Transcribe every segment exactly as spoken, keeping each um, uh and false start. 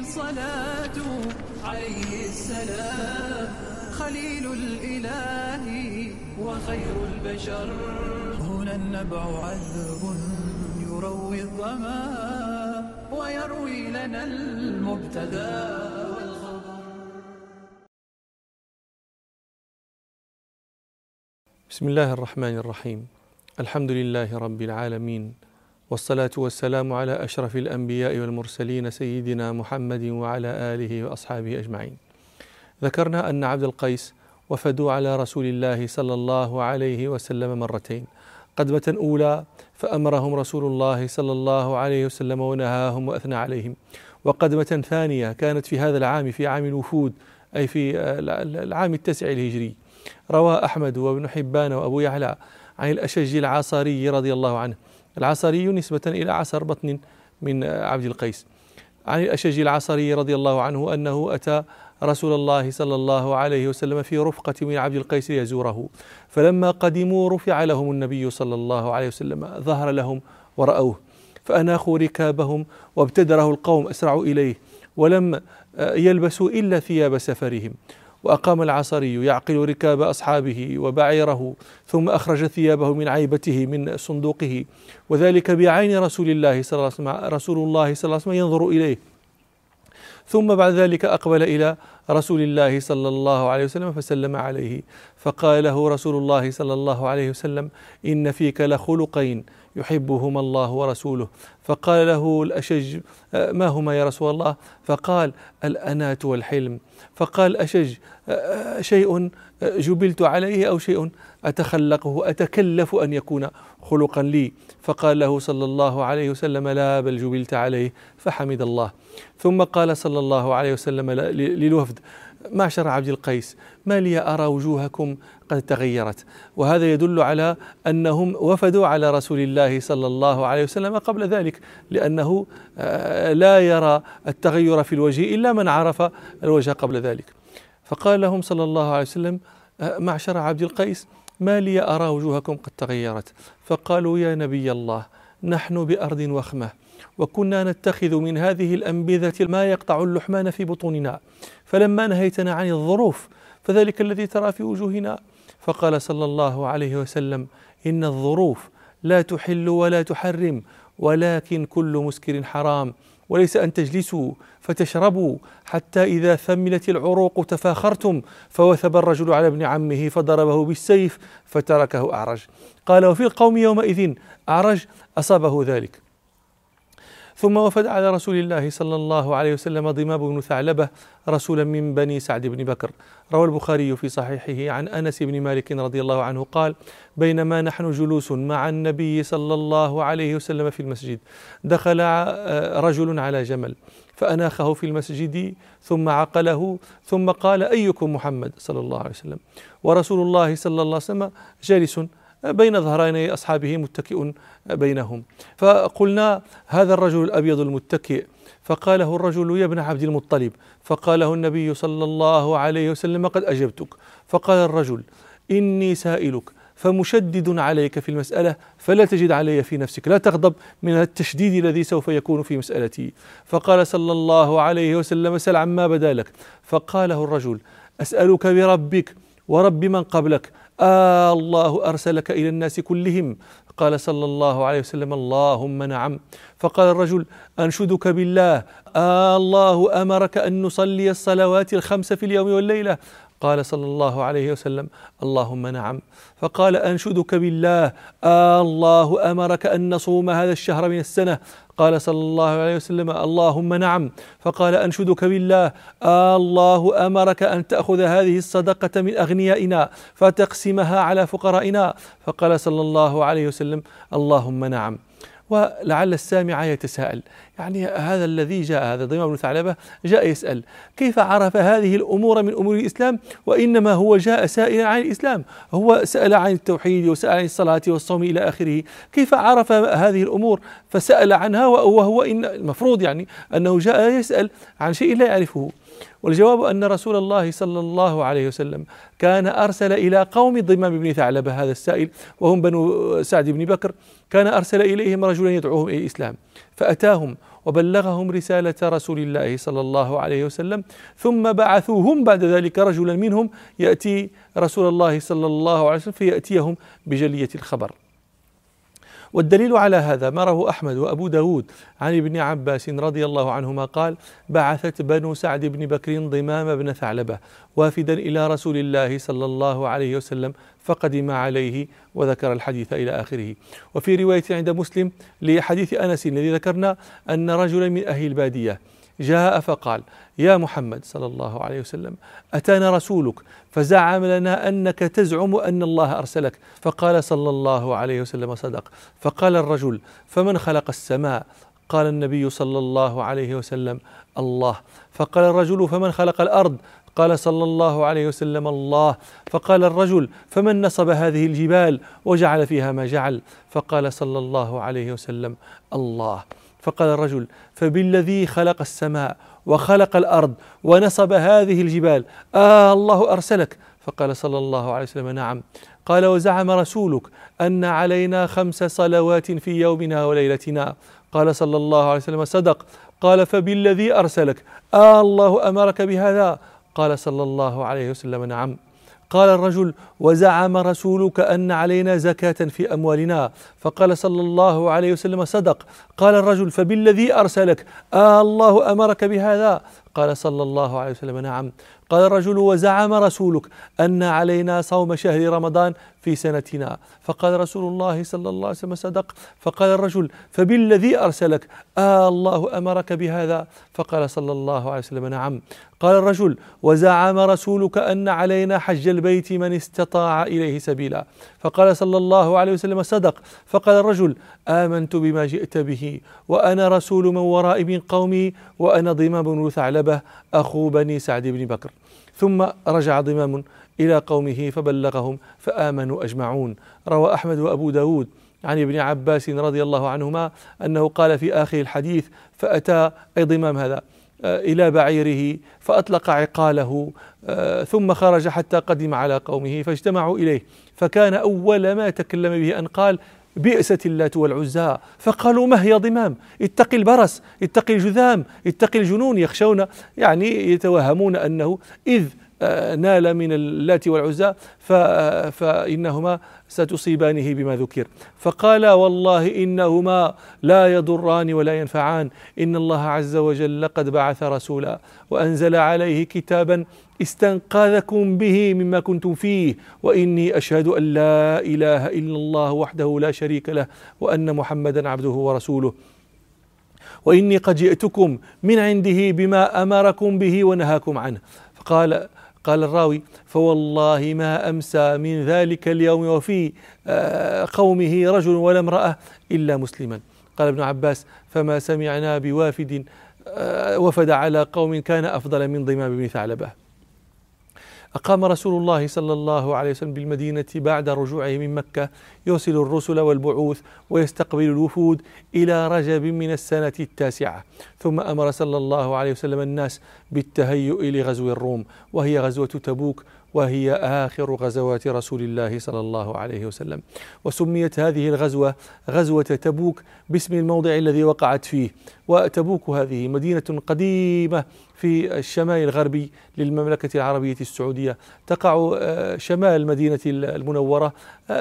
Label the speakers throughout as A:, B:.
A: الصلاة عليه السلام، خليل الإله وخير البشر. هنا النبع عذب يروي الظما ويروي لنا المبتدى والخبر.
B: بسم الله الرحمن الرحيم. الحمد لله رب العالمين، والصلاة والسلام على أشرف الأنبياء والمرسلين سيدنا محمد وعلى آله وأصحابه أجمعين. ذكرنا أن عبد القيس وفدوا على رسول الله صلى الله عليه وسلم مرتين، قدمة أولى فأمرهم رسول الله صلى الله عليه وسلم ونهاهم وأثنى عليهم، وقدمة ثانية كانت في هذا العام في عام الوفود، أي في العام التاسع الهجري. روى أحمد وابن حبان وأبو يعلى عن الأشج العصاري رضي الله عنه. العصاري نسبة إلى عصر بطن من عبد القيس. عن الأشج العصاري رضي الله عنه أنه أتى رسول الله صلى الله عليه وسلم في رفقة من عبد القيس ليزوره، فلما قدموا رفع لهم النبي صلى الله عليه وسلم، ظهر لهم ورأوه، فأناخوا ركابهم وابتدره القوم، أسرعوا إليه ولم يلبسوا إلا ثياب سفرهم. وأقام العصري يعقل ركاب أصحابه وبعيره، ثم أخرج ثيابه من عيبته من صندوقه، وذلك بعين رسول الله صلى الله عليه وسلم، رسول الله صلى الله عليه وسلم ينظر إليه. ثم بعد ذلك أقبل إلى رسول الله صلى الله عليه وسلم فسلم عليه، فقال له رسول الله صلى الله عليه وسلم: إن فيك لخلقين يحبهما الله ورسوله. فقال له الأشج: ما هما يا رسول الله؟ فقال: الأناة والحلم. فقال الأشج: شيء جبلت عليه أو شيء أتخلقه أتكلف أن يكون خلقا لي؟ فقال له صلى الله عليه وسلم: لا، بل جبلت عليه. فحمد الله. ثم قال صلى الله عليه وسلم للوفد: معشر عبد القيس، ما لي أرى وجوهكم قد تغيرت. وهذا يدل على أنهم وفدوا على رسول الله صلى الله عليه وسلم قبل ذلك، لأنه لا يرى التغير في الوجه إلا من عرف الوجه قبل ذلك. فقال لهم صلى الله عليه وسلم: معشر عبد القيس، ما لي أرى وجوهكم قد تغيرت. فقالوا: يا نبي الله، نحن بأرض وخمة، وكنا نتخذ من هذه الأنبذة ما يقطع اللحمان في بطوننا، فلما نهيتنا عن الظروف فذلك الذي ترى في وجوهنا. فقال صلى الله عليه وسلم: إن الظروف لا تحل ولا تحرم، ولكن كل مسكر حرام، وليس أن تجلسوا فتشربوا حتى إذا ثملت العروق تفاخرتم، فوثب الرجل على ابن عمه فضربه بالسيف فتركه أعرج. قال: وفي القوم يومئذ أعرج أصابه ذلك. ثم وفد على رسول الله صلى الله عليه وسلم ضمام بن ثعلبة، رسولا من بني سعد بن بكر. روى البخاري في صحيحه عن أنس بن مالك رضي الله عنه قال: بينما نحن جلوس مع النبي صلى الله عليه وسلم في المسجد، دخل رجل على جمل فأناخه في المسجد ثم عقله، ثم قال: أيكم محمد صلى الله عليه وسلم؟ ورسول الله صلى الله عليه وسلم جالس بين ظهراني أصحابه متكئ بينهم. فقلنا: هذا الرجل الأبيض المتكئ. فقاله الرجل: يا ابن عبد المطلب. فقاله النبي صلى الله عليه وسلم: قد أجبتك. فقال الرجل: إني سائلك فمشدد عليك في المسألة، فلا تجد علي في نفسك، لا تغضب من التشديد الذي سوف يكون في مسألتي. فقال صلى الله عليه وسلم: سل عما بدا لك. فقاله الرجل: أسألك بربك ورب من قبلك، آه الله أرسلك إلى الناس كلهم؟ قال صلى الله عليه وسلم: اللهم نعم. فقال الرجل: أنشدك بالله، آه الله أمرك أن نصلي الصلوات الخمس في اليوم والليلة؟ قال صلى الله عليه وسلم: اللهم نعم. فقال: أنشدك بالله، آه الله أمرك أن نصوم هذا الشهر من السنة؟ قال صلى الله عليه وسلم: اللهم نعم. فقال: أنشدك بالله، آه الله أمرك أن تأخذ هذه الصدقة من أغنيائنا فتقسمها على فقرائنا؟ فقال صلى الله عليه وسلم: اللهم نعم. ولعل السامع يتساءل، يعني هذا الذي جاء، هذا ضمام بن ثعلبة جاء يسأل كيف عرف هذه الأمور من أمور الإسلام، وإنما هو جاء سائلا عن الإسلام، هو سأل عن التوحيد وسأل عن الصلاة والصوم إلى آخره، كيف عرف هذه الأمور فسأل عنها وهو إن المفروض يعني أنه جاء يسأل عن شيء لا يعرفه؟ والجواب أن رسول الله صلى الله عليه وسلم كان أرسل إلى قوم ضمام بن ثعلبة هذا السائل وهم بنو سعد بن بكر، كان أرسل إليهم رجلا يدعوهم إلى الإسلام، فأتاهم وبلغهم رسالة رسول الله صلى الله عليه وسلم، ثم بعثوهم بعد ذلك رجلا منهم يأتي رسول الله صلى الله عليه وسلم فيأتيهم بجلية الخبر. والدليل على هذا ما رواه أحمد وأبو داود عن ابن عباس رضي الله عنهما قال: بعثت بنو سعد بن بكر ضمام بن ثعلبة وافدا إلى رسول الله صلى الله عليه وسلم فقدم عليه، وذكر الحديث إلى آخره. وفي رواية عند مسلم لحديث أنس الذي ذكرنا أن رجلا من أهل البادية جاء فقال: يا محمد صلى الله عليه وسلم، أتانا رسولك فزعم لنا أنك تزعم أن الله أرسلك. فقال صلى الله عليه وسلم: صدق. فقال الرجل: فمن خلق السماء؟ قال النبي صلى الله عليه وسلم: الله. فقال الرجل: فمن خلق الأرض؟ قال صلى الله عليه وسلم: الله. فقال الرجل: فمن نصب هذه الجبال وجعل فيها ما جعل؟ فقال صلى الله عليه وسلم: الله. فقال الرجل: فبالذي خلق السماء وخلق الأرض ونصب هذه الجبال آه الله أرسلك؟ فقال صلى الله عليه وسلم: نعم. قال: وزعم رسولك أن علينا خمس صلوات في يومنا وليلتنا؟ قال صلى الله عليه وسلم: صدق. قال: فبالذي أرسلك آه الله أمرك بهذا؟ قال صلى الله عليه وسلم: نعم. قال الرجل: وزعم رسولك أن علينا زكاة في أموالنا؟ فقال صلى الله عليه وسلم: صدق. قال الرجل: فبالذي أرسلك آه الله أمرك بهذا؟ قال صلى الله عليه وسلم: نعم. قال الرجل: وزعم رسولك أن علينا صوم شهر رمضان في سنتنا؟ فقال رسول الله صلى الله عليه وسلم: صدق. فقال الرجل: فبالذي أرسلك آه الله أمرك بهذا؟ فقال صلى الله عليه وسلم: نعم. قال الرجل: وزعم رسولك أن علينا حج البيت من استطاع إليه سبيلا؟ فقال صلى الله عليه وسلم: صدق. فقال الرجل: آمنت بما جئت به وأنا رسول من وراء من قومي وأنا ضمام بن ثعلبة أخو بني سعد بن بكر. ثم رجع ضمام إلى قومه فبلغهم فآمنوا أجمعون. روى أحمد وأبو داود عن ابن عباس رضي الله عنهما أنه قال في آخر الحديث: فأتى أي ضمام هذا إلى بعيره فأطلق عقاله ثم خرج حتى قدم على قومه فاجتمعوا إليه، فكان أول ما تكلم به أن قال: بئست اللات والعزى. فقالوا: ما هي ضمام؟ اتق البرص، اتق الجذام، اتق الجنون. يخشون يعني يتوهمون أنه إذ نال من اللات والعزى فإنهما ستصيبانه بما ذكر. فقال: والله إنهما لا يضران ولا ينفعان، إن الله عز وجل قد بعث رسولا وأنزل عليه كتابا استنقذكم به مما كنتم فيه، وإني أشهد أن لا إله إلا الله وحده لا شريك له وأن محمدا عبده ورسوله، وإني قد جئتكم من عنده بما أمركم به ونهاكم عنه. فقال قال الراوي: فوالله ما أمسى من ذلك اليوم وفي قومه رجل ولا امرأة إلا مسلما. قال ابن عباس: فما سمعنا بوافد وفد على قوم كان أفضل من ضمام بن ثعلبة. أقام رسول الله صلى الله عليه وسلم بالمدينة بعد رجوعه من مكة يرسل الرسل والبعوث ويستقبل الوفود إلى رجب من السنة التاسعة، ثم أمر صلى الله عليه وسلم الناس بالتهيؤ لغزو الروم، وهي غزوة تبوك، وهي آخر غزوات رسول الله صلى الله عليه وسلم. وسميت هذه الغزوة غزوة تبوك باسم الموضع الذي وقعت فيه. وتبوك هذه مدينة قديمة في الشمال الغربي للمملكة العربية السعودية، تقع شمال المدينة المنورة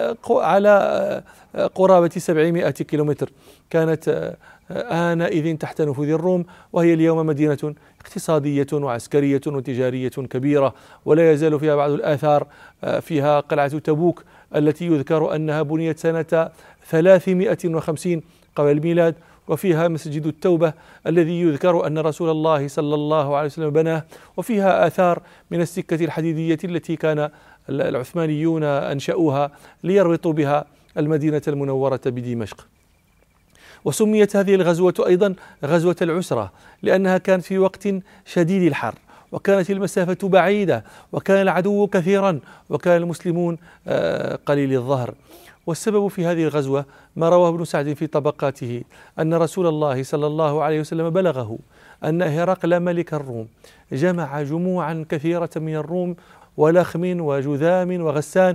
B: على قرابة سبعمائة كيلومتر. كانت آنئذ تحت نفوذ الروم، وهي اليوم مدينة اقتصادية وعسكرية وتجارية كبيرة، ولا يزال فيها بعض الآثار. فيها قلعة تبوك التي يذكر أنها بنيت سنة ثلاثمائة وخمسين قبل الميلاد، وفيها مسجد التوبة الذي يذكر أن رسول الله صلى الله عليه وسلم بناه، وفيها آثار من السكة الحديدية التي كان العثمانيون أنشأوها ليربطوا بها المدينة المنورة بدمشق. وسميت هذه الغزوة أيضا غزوة العسرة لأنها كانت في وقت شديد الحر، وكانت المسافة بعيدة، وكان العدو كثيرا، وكان المسلمون قليل الظهر. والسبب في هذه الغزوة ما رواه ابن سعد في طبقاته أن رسول الله صلى الله عليه وسلم بلغه أن هرقل ملك الروم جمع جموعا كثيرة من الروم ولخم وجذام وغسان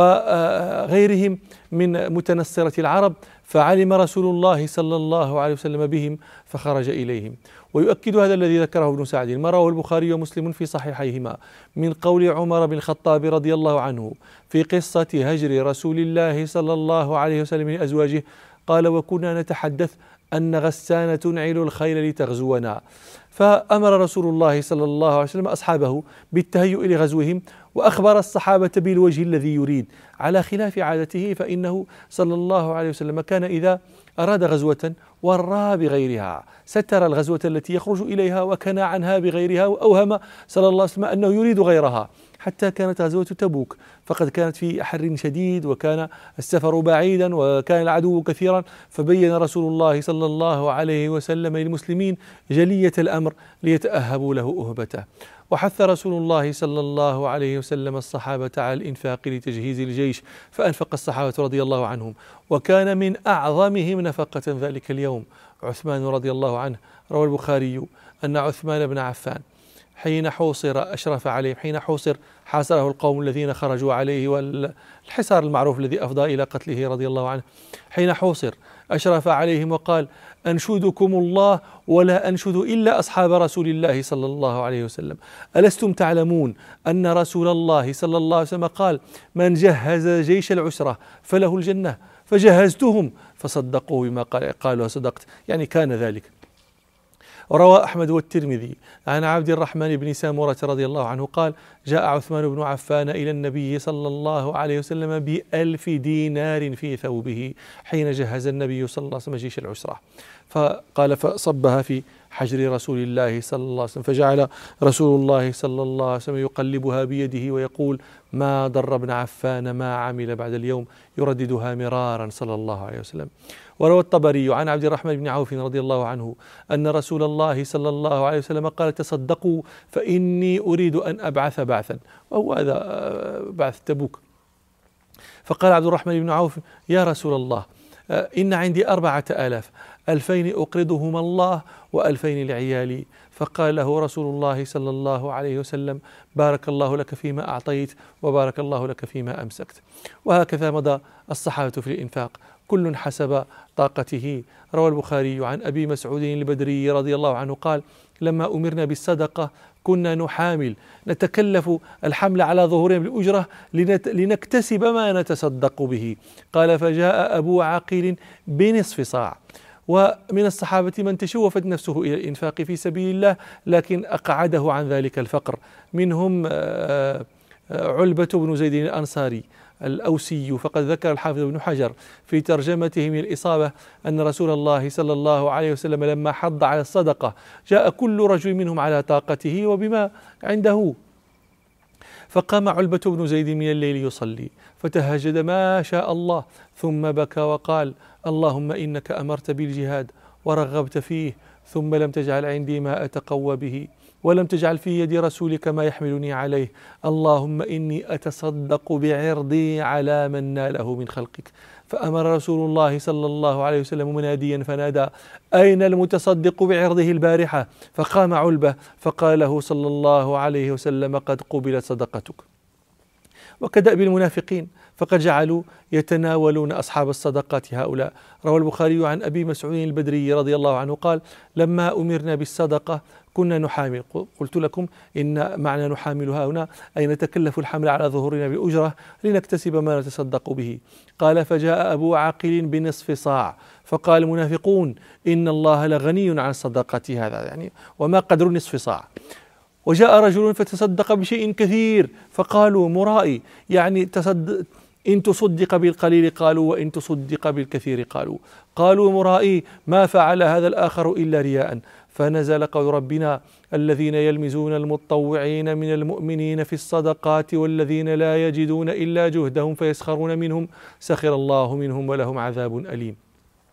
B: وغيرهم من متنصرة العرب، فعلم رسول الله صلى الله عليه وسلم بهم فخرج إليهم. ويؤكد هذا الذي ذكره ابن سعد ما رواه البخاري ومسلم في صحيحيهما من قول عمر بن الخطاب رضي الله عنه في قصة هجر رسول الله صلى الله عليه وسلم لأزواجه قال: وكنا نتحدث أن غسان تنعل الخيل لتغزونا، فأمر رسول الله صلى الله عليه وسلم أصحابه بالتهيؤ لغزوهم، وأخبر الصحابة بالوجه الذي يريد، على خلاف عادته، فإنه صلى الله عليه وسلم كان إذا أراد غزوة ورى بغيرها، ستر الغزوة التي يخرج إليها وكان عنها بغيرها، وأوهم صلى الله عليه وسلم أنه يريد غيرها، حتى كانت غزوة تبوك فقد كانت في حر شديد وكان السفر بعيدا وكان العدو كثيرا، فبين رسول الله صلى الله عليه وسلم للمسلمين جلية الأمر ليتأهبوا له أهبته. وحث رسول الله صلى الله عليه وسلم الصحابة على الإنفاق لتجهيز الجيش، فأنفق الصحابة رضي الله عنهم، وكان من أعظمهم نفقة ذلك اليوم عثمان رضي الله عنه. روى البخاري أن عثمان بن عفان حين حوصر أشرف عليه، حين حوصر حاصره القوم الذين خرجوا عليه، والحصار المعروف الذي أفضى إلى قتله رضي الله عنه، حين حوصر أشرف عليهم وقال: أنشدكم الله ولا أنشد إلا أصحاب رسول الله صلى الله عليه وسلم، ألستم تعلمون أن رسول الله صلى الله عليه وسلم قال: من جهز جيش العسرة فله الجنة، فجهزتهم فصدقوا بما قال، قالوا صدقت، يعني كان ذلك. وروى أحمد والترمذي عن عبد الرحمن بن سامورة رضي الله عنه قال: جاء عثمان بن عفان إلى النبي صلى الله عليه وسلم بألف دينار في ثوبه حين جهز النبي صلى الله عليه وسلم جيش العسرة، فقال: فصبها في حجر رسول الله صلى الله عليه وسلم، فجعل رسول الله صلى الله عليه وسلم يقلبها بيده ويقول: ما ضر ابن عفان ما عمل بعد اليوم، يرددها مرارا صلى الله عليه وسلم. وروى الطبري عن عبد الرحمن بن عوف رضي الله عنه أن رسول الله صلى الله عليه وسلم قال: تصدقوا فإني أريد أن أبعث بعثا، وهو هذا بعث تبوك. فقال عبد الرحمن بن عوف: يا رسول الله، إن عندي أربعة آلاف، ألفين أقرضهما الله وألفين لعيالي. فقال له رسول الله صلى الله عليه وسلم: بارك الله لك فيما أعطيت وبارك الله لك فيما أمسكت. وهكذا مضى الصحابة في الإنفاق كل حسب طاقته. روى البخاري عن أبي مسعود البدري رضي الله عنه قال: لما أمرنا بالصدقة كنا نحامل نتكلف الحمل على ظهورهم بالأجرة لنكتسب ما نتصدق به. قال: فجاء أبو عقيل بنصف صاع. ومن الصحابة من تشوفت نفسه إلى الإنفاق في سبيل الله لكن أقعده عن ذلك الفقر، منهم علبة بن زيد الأنصاري الأوسي، فقد ذكر الحافظ ابن حجر في ترجمته من الإصابة أن رسول الله صلى الله عليه وسلم لما حض على الصدقة جاء كل رجل منهم على طاقته وبما عنده، فقام علبة بن زيد من الليل يصلي فتهجد ما شاء الله، ثم بكى وقال: اللهم إنك أمرت بالجهاد ورغبت فيه، ثم لم تجعل عندي ما أتقوى به، ولم تجعل في يد رسولك ما يحملني عليه، اللهم إني أتصدق بعرضي على من ناله من خلقك. فأمر رسول الله صلى الله عليه وسلم مناديا فنادى: أين المتصدق بعرضه البارحة؟ فقام علبة فقال له صلى الله عليه وسلم: قد قبلت صدقتك. وكدأب المنافقين فقد جعلوا يتناولون أصحاب الصدقات هؤلاء. روى البخاري عن أبي مسعود البدري رضي الله عنه قال: لما أمرنا بالصدقة كنا نحامل. قلت لكم إن معنى نحامل هنا أي نتكلف الحمل على ظهورنا بالأجرة لنكتسب ما نتصدق به. قال: فجاء أبو عاقل بنصف صاع، فقال المنافقون: إن الله لغني عن صدقة هذا، يعني وما قدر نصف صاع. وجاء رجل فتصدق بشيء كثير، فقالوا: مرائي، يعني تصدق إن تصدق بالقليل قالوا، وإن تصدق بالكثير قالوا. قالوا: مرائي، ما فعل هذا الآخر إلا رياء. فنزل قول ربنا: الذين يلمزون المتطوعين من المؤمنين في الصدقات والذين لا يجدون إلا جهدهم فيسخرون منهم سخر الله منهم ولهم عذاب أليم.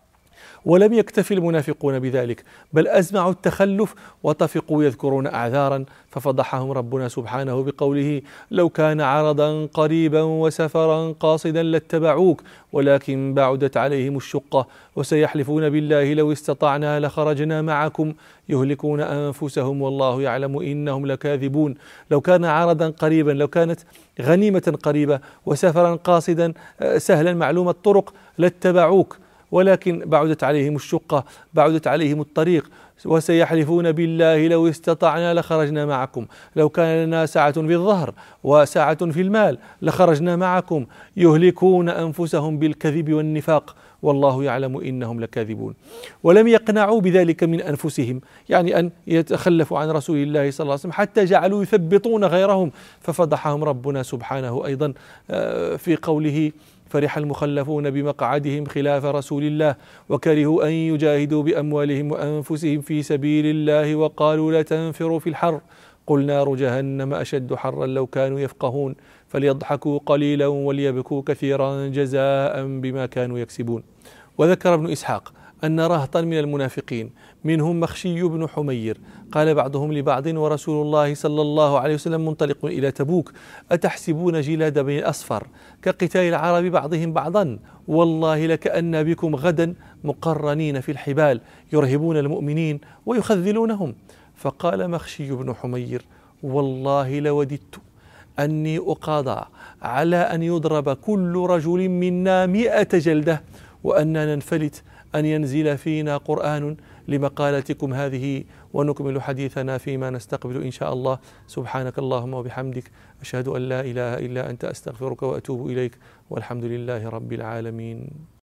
B: ولم يكتفي المنافقون بذلك، بل أزمعوا التخلف وطفقوا يذكرون أعذارا، ففضحهم ربنا سبحانه بقوله: لو كان عرضا قريبا وسفرا قاصدا لاتبعوك ولكن بعدت عليهم الشقة وسيحلفون بالله لو استطعنا لخرجنا معكم يهلكون أنفسهم والله يعلم إنهم لكاذبون. لو كان عرضا قريبا، لو كانت غنيمة قريبة، وسفرا قاصدا سهلا معلوم الطرق لاتبعوك، ولكن بعدت عليهم الشقة، بعدت عليهم الطريق. وسيحلفون بالله لو استطعنا لخرجنا معكم، لو كان لنا سعة في الظهر وسعة في المال لخرجنا معكم يهلكون أنفسهم بالكذب والنفاق والله يعلم إنهم لكاذبون. ولم يقنعوا بذلك من أنفسهم، يعني أن يتخلفوا عن رسول الله صلى الله عليه وسلم، حتى جعلوا يثبطون غيرهم، ففضحهم ربنا سبحانه أيضا في قوله: فرح المخلفون بمقعدهم خلاف رسول الله وكرهوا أن يجاهدوا بأموالهم وأنفسهم في سبيل الله وقالوا لا تنفروا في الحر قل نار جهنم أشد حرا لو كانوا يفقهون فليضحكوا قليلا وليبكوا كثيرا جزاء بما كانوا يكسبون. وذكر ابن إسحاق أن رهطا من المنافقين منهم مخشي بن حمير قال بعضهم لبعض ورسول الله صلى الله عليه وسلم منطلق إلى تبوك أتحسبون جلاد بني الأصفر كقتال العرب بعضهم بعضا والله لكأن بكم غدا مقرنين في الحبال يرهبون المؤمنين ويخذلونهم. فقال مخشي بن حمير والله لوددت أني أقاضى على أن يضرب كل رجل منا مئة جلدة وأننا ننفلت أن ينزل فينا قرآن لمقالتكم هذه ونكمل حديثنا فيما نستقبل إن شاء الله. سبحانك اللهم وبحمدك أشهد أن لا إله إلا أنت أستغفرك وأتوب إليك والحمد لله رب العالمين.